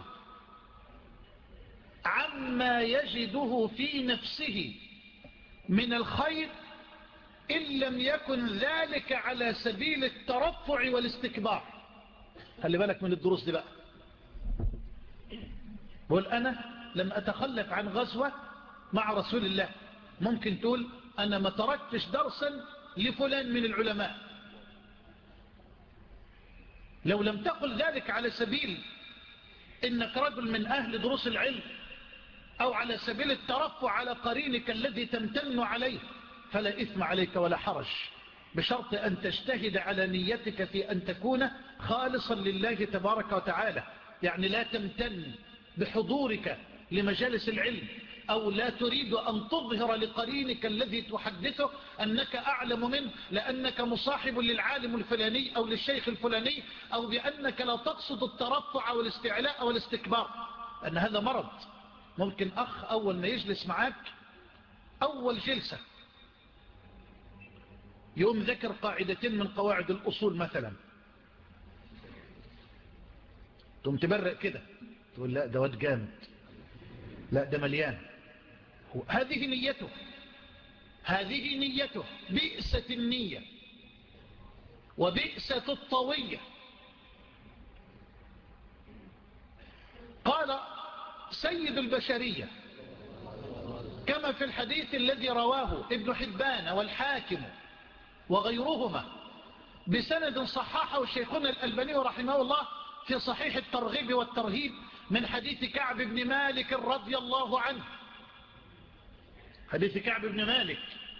عما يجده في نفسه من الخير إن لم يكن ذلك على سبيل الترفع والاستكبار. خلي بالك من الدروس دي بقى. بقول: أنا لم أتخلف عن غزوة مع رسول الله. ممكن تقول: أنا ما تركتش درسا لفلان من العلماء. لو لم تقل ذلك على سبيل إنك رجل من أهل دروس العلم أو على سبيل الترفع على قرينك الذي تمتن عليه فلا إثم عليك ولا حرج، بشرط أن تجتهد على نيتك في أن تكون خالصا لله تبارك وتعالى. يعني لا تمتن بحضورك لمجالس العلم، أو لا تريد أن تظهر لقرينك الذي تحدثه أنك أعلم منه لأنك مصاحب للعالم الفلاني أو للشيخ الفلاني، أو بأنك لا تقصد الترفع أو الاستعلاء أو الاستكبار، أن هذا مرض. ممكن أخ أول ما يجلس معاك أول جلسة يوم ذكر قاعدتين من قواعد الأصول مثلا، تقوم تبرق كده تقول: لا ده واد جامد، لا ده مليان. هذه نيته، هذه نيته. بئست النية وبئست الطوية. قال سيد البشرية كما في الحديث الذي رواه ابن حبان والحاكم وغيرهما بسند صححه شيخنا الألباني رحمه الله في صحيح الترغيب والترهيب من حديث كعب بن مالك رضي الله عنه. حديث كعب بن مالك،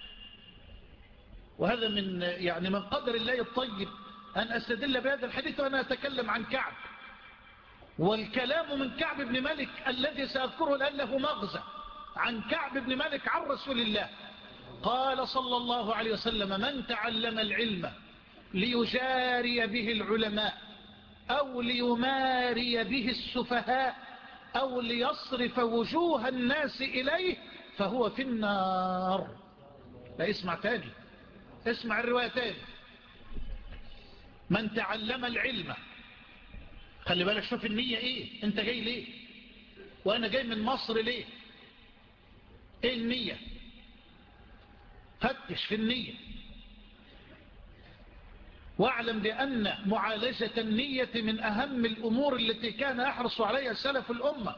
وهذا من يعني من قدر الله الطيب أن أستدل بهذا الحديث وأنا أتكلم عن كعب. والكلام من كعب بن مالك الذي سأذكره الآن له مغزى عن كعب بن مالك عن رسول الله. قال صلى الله عليه وسلم: من تعلم العلم ليجاري به العلماء أو ليماري به السفهاء أو ليصرف وجوه الناس إليه فهو في النار. لا، اسمع تاني، اسمع الرواية تاني. من تعلم العلم خلي بالك، شوف النية ايه، انت جاي ليه وانا جاي من مصر ليه، ايه النية؟ فتش في النية، واعلم بأن معالجة النية من أهم الأمور التي كان يحرص عليها سلف الأمة.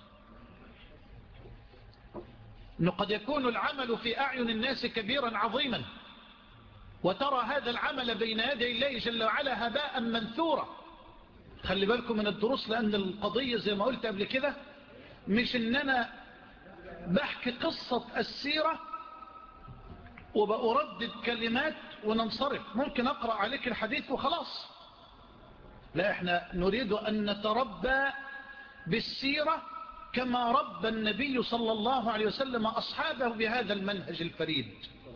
أنه قد يكون العمل في أعين الناس كبيرا عظيما، وترى هذا العمل بين يدي الله جل وعلا هباء منثورا. خلي بالكم من الدروس، لأن القضية زي ما قلت قبل كده مش إن أنا بحكي قصة السيرة وبأردد كلمات وننصرف، ممكن أقرأ عليك الحديث وخلاص. لا، احنا نريد أن نتربى بالسيرة كما ربى النبي صلى الله عليه وسلم أصحابه بهذا المنهج الفريد.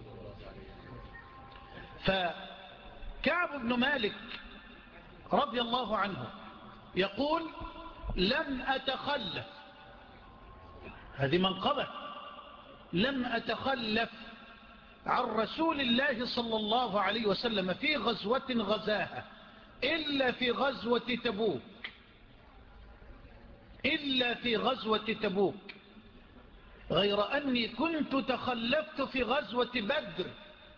فكعب بن مالك رضي الله عنه يقول: لم أتخلف، هذه منقبة، لم أتخلف عن رسول الله صلى الله عليه وسلم في غزوة غزاها إلا في غزوة تبوك، إلا في غزوة تبوك، غير أني كنت تخلفت في غزوة بدر.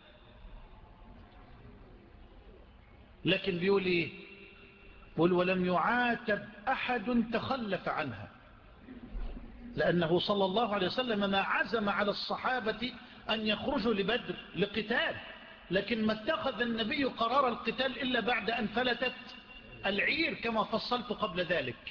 لكن بيقول إيه؟ بيقول: ولم يعاتب أحد تخلف عنها، لأنه صلى الله عليه وسلم ما عزم على الصحابة أن يخرجوا لبدر لقتال، لكن ما اتخذ النبي قرار القتال إلا بعد أن فلتت العير كما فصلت قبل ذلك.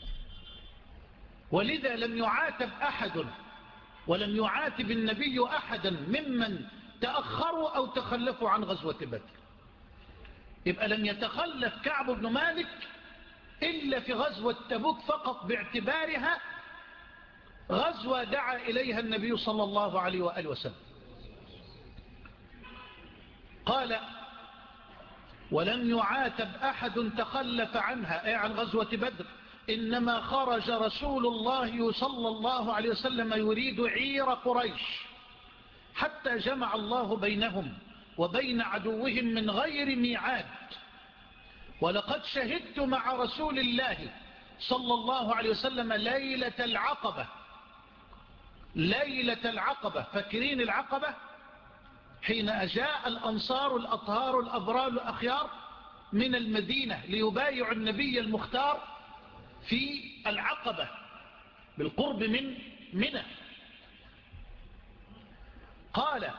ولذا لم يعاتب أحد، ولم يعاتب النبي أحدا ممن تأخروا أو تخلفوا عن غزوة بدر. يبقى لم يتخلف كعب بن مالك إلا في غزوة تبوك فقط، باعتبارها غزوة دعا إليها النبي صلى الله عليه وآله وسلم. قال: ولم يعاتب أحد تخلف عنها، أي عن غزوة بدر، إنما خرج رسول الله صلى الله عليه وسلم يريد عير قريش، حتى جمع الله بينهم وبين عدوهم من غير ميعاد. ولقد شهدت مع رسول الله صلى الله عليه وسلم ليلة العقبة، ليلة العقبة، فاكرين العقبة؟ حين أجاء الأنصار الأطهار الأبرار الأخيار من المدينة ليبايعوا النبي المختار في العقبة بالقرب من منى. قال: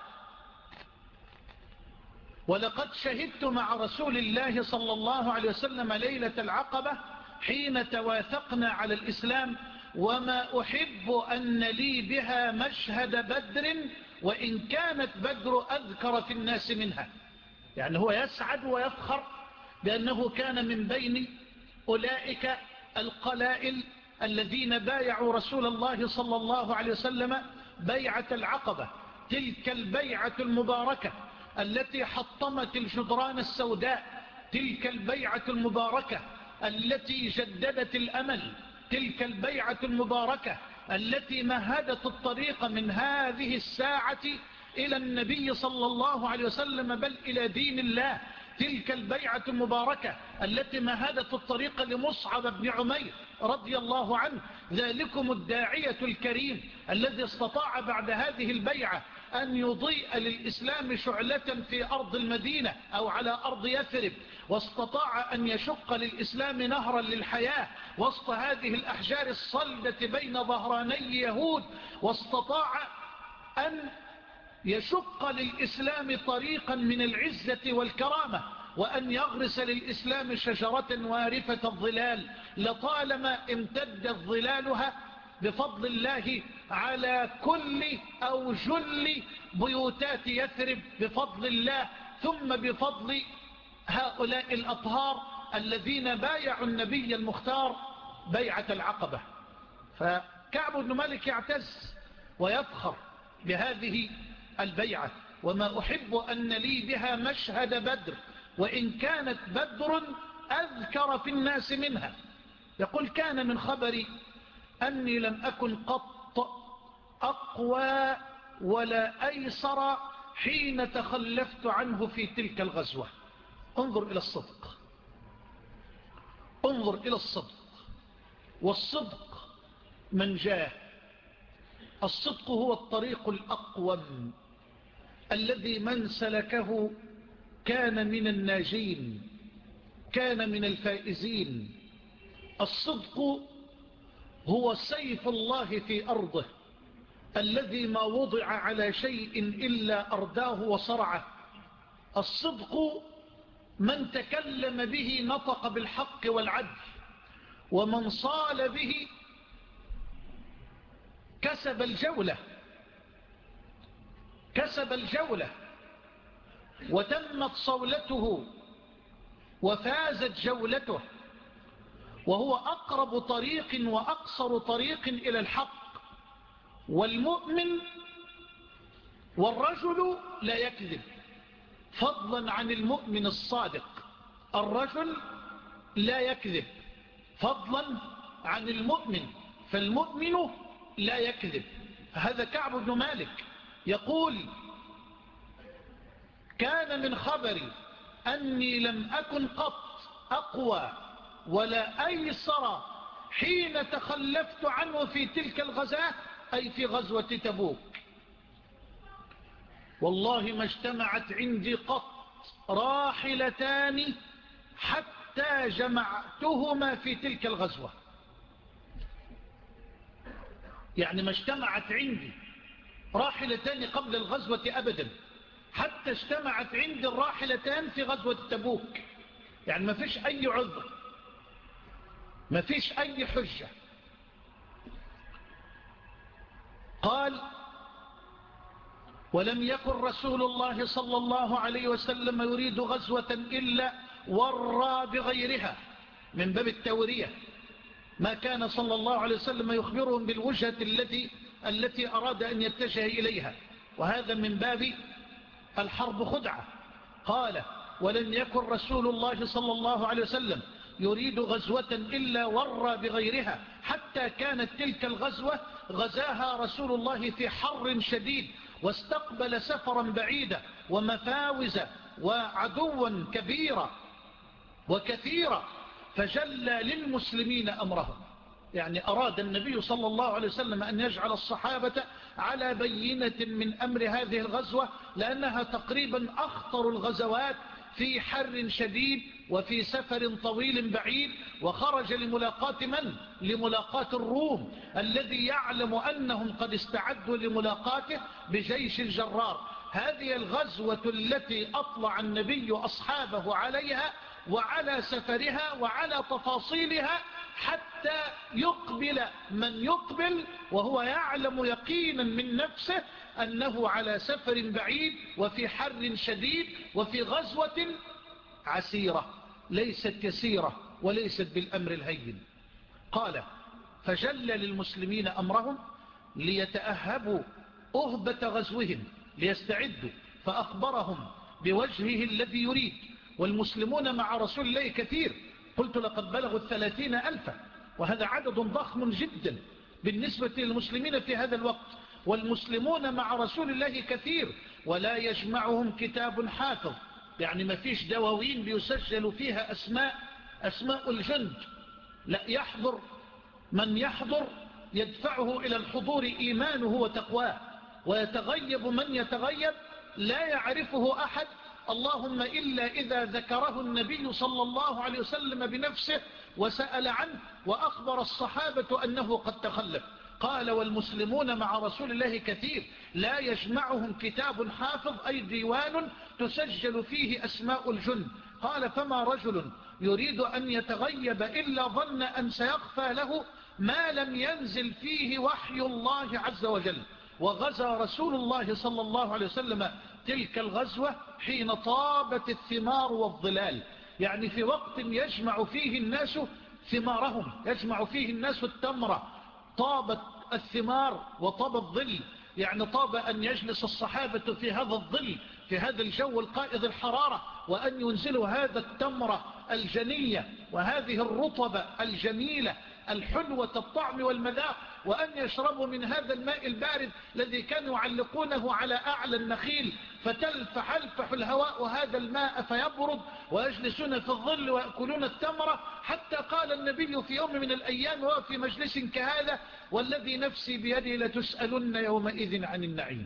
ولقد شهدت مع رسول الله صلى الله عليه وسلم ليلة العقبة حين تواثقنا على الإسلام، وما أحب أن لي بها مشهد بدر، وإن كانت بدر أذكر في الناس منها. يعني هو يسعد ويفخر بأنه كان من بين أولئك القلائل الذين بايعوا رسول الله صلى الله عليه وسلم بيعة العقبة، تلك البيعة المباركة التي حطمت الجدران السوداء، تلك البيعة المباركة التي جددت الأمل، تلك البيعة المباركة التي مهدت الطريق من هذه الساعة إلى النبي صلى الله عليه وسلم، بل إلى دين الله، تلك البيعة المباركة التي مهدت الطريق لمصعب بن عمير رضي الله عنه، ذلكم الداعية الكريم الذي استطاع بعد هذه البيعة أن يضيء للإسلام شعلة في أرض المدينة أو على أرض يثرب، واستطاع أن يشق للإسلام نهرا للحياة وسط هذه الأحجار الصلدة بين ظهراني يهود، واستطاع أن يشق للإسلام طريقا من العزة والكرامة، وأن يغرس للإسلام شجرة وارفة الظلال لطالما امتدت ظلالها بفضل الله على كل أو جل بيوتات يثرب بفضل الله، ثم بفضل هؤلاء الأطهار الذين بايعوا النبي المختار بيعة العقبة. فكعب بن مالك يعتز ويفخر بهذه البيعة: وما أحب أن لي بها مشهد بدر، وإن كانت بدر أذكر في الناس منها. يقول: كان من خبري أني لم أكن قط أقوى ولا أيسر حين تخلفت عنه في تلك الغزوة. انظر إلى الصدق، انظر إلى الصدق، والصدق منجاه. الصدق هو الطريق الأقوم الذي من سلكه كان من الناجين، كان من الفائزين. الصدق هو سيف الله في أرضه الذي ما وضع على شيء إلا أرداه وصرعه. الصدق من تكلم به نطق بالحق والعدل، ومن صال به كسب الجولة، كسب الجولة وتمت صولته وفازت جولته، وهو أقرب طريق وأقصر طريق إلى الحق. والمؤمن والرجل لا يكذب، فضلا عن المؤمن الصادق. الرجل لا يكذب فضلا عن المؤمن، فالمؤمن لا يكذب. هذا كعب بن مالك يقول: كان من خبري أني لم أكن قط أقوى ولا أيسر حين تخلفت عنه في تلك الغزاة، أي في غزوة تبوك. والله ما اجتمعت عندي قط راحلتان حتى جمعتهما في تلك الغزوة. يعني ما اجتمعت عندي راحلتان قبل الغزوة أبدا حتى اجتمعت عندي الراحلتان في غزوة تبوك. يعني ما فيش أي عذر، ما فيش أي حجة. قال: ولم يكن رسول الله صلى الله عليه وسلم يريد غزوة إلا ورى بغيرها، من باب التورية. ما كان صلى الله عليه وسلم يخبرهم بالوجهة التي التي أراد أن يتجه إليها، وهذا من باب الحرب خدعة. قال: ولم يكن رسول الله صلى الله عليه وسلم يريد غزوة إلا ورى بغيرها، حتى كانت تلك الغزوة غزاها رسول الله في حر شديد، واستقبل سفرا بعيدا ومفاوز وعدوا كبيرا وكثيرا، فجلى للمسلمين أمرهم. يعني أراد النبي صلى الله عليه وسلم أن يجعل الصحابة على بينة من أمر هذه الغزوة، لأنها تقريبا أخطر الغزوات في حر شديد وفي سفر طويل بعيد. وخرج لملاقاة من؟ لملاقاة الروم، الذي يعلم أنهم قد استعدوا لملاقاته بجيش الجرار. هذه الغزوة التي أطلع النبي أصحابه عليها وعلى سفرها وعلى تفاصيلها، حتى يقبل من يقبل وهو يعلم يقينا من نفسه أنه على سفر بعيد وفي حر شديد وفي غزوة عسيرة ليست يسيرة وليست بالأمر الهين. قال: فجل للمسلمين أمرهم ليتأهبوا أهبة غزوهم، ليستعدوا، فأخبرهم بوجهه الذي يريد. والمسلمون مع رسول الله كثير، قلت لقد بلغوا الثلاثين ألفا، وهذا عدد ضخم جدا بالنسبة للمسلمين في هذا الوقت. والمسلمون مع رسول الله كثير، ولا يجمعهم كتاب حافظ، يعني ما فيش دواوين بيسجل فيها أسماء أسماء الجند. لا، يحضر من يحضر يدفعه إلى الحضور إيمانه وتقواه، ويتغيب من يتغيب لا يعرفه أحد، اللهم إلا إذا ذكره النبي صلى الله عليه وسلم بنفسه وسأل عنه وأخبر الصحابة أنه قد تخلف. قال: والمسلمون مع رسول الله كثير، لا يجمعهم كتاب حافظ، أي ديوان تسجل فيه أسماء الجند. قال: فما رجل يريد أن يتغيب إلا ظن أن سيخفى له ما لم ينزل فيه وحي الله عز وجل. وغزا رسول الله صلى الله عليه وسلم تلك الغزوة حين طابت الثمار والظلال، يعني في وقت يجمع فيه الناس ثمارهم، يجمع فيه الناس التمرة. طابت الثمار وطاب الظل، يعني طاب أن يجلس الصحابة في هذا الظل في هذا الجو القائد الحرارة، وأن ينزلوا هذا التمرة الجنية وهذه الرطبة الجميلة الحلوة الطعم والمذاق، وأن يشربوا من هذا الماء البارد الذي كانوا يعلقونه على أعلى النخيل فتلفح الفح الهواء هذا الماء فيبرد، ويجلسون في الظل ويأكلون التمرة، حتى قال النبي في يوم من الأيام وفي مجلس كهذا: والذي نفسي بيده لتسألن يومئذ عن النعيم.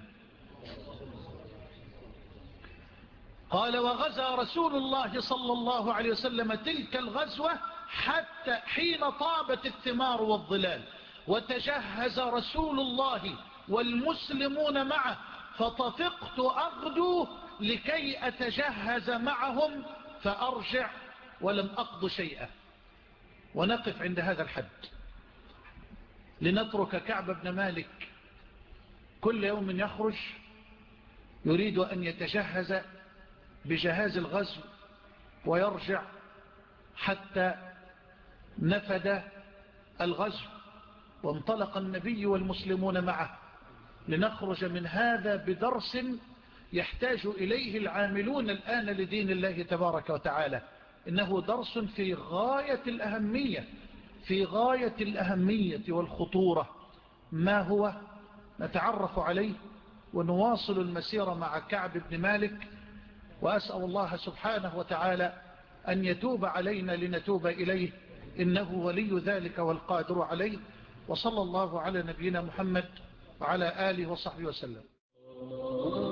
قال: وغزا رسول الله صلى الله عليه وسلم تلك الغزوة حتى حين طابت الثمار والظلال، وتجهز رسول الله والمسلمون معه، فطفقت أغدو لكي أتجهز معهم فأرجع ولم أقض شيئا. ونقف عند هذا الحد، لنترك كعب بن مالك كل يوم يخرج يريد أن يتجهز بجهاز الغزو ويرجع حتى نفد الغزو، وانطلق النبي والمسلمون معه، لنخرج من هذا بدرس يحتاج إليه العاملون الآن لدين الله تبارك وتعالى. إنه درس في غاية الأهمية في غاية الأهمية والخطورة. ما هو؟ نتعرف عليه ونواصل المسيرة مع كعب بن مالك، وأسأل الله سبحانه وتعالى أن يتوب علينا لنتوب إليه، إنه ولي ذلك والقادر عليه. وصلى الله على نبينا محمد وعلى آله وصحبه وسلم.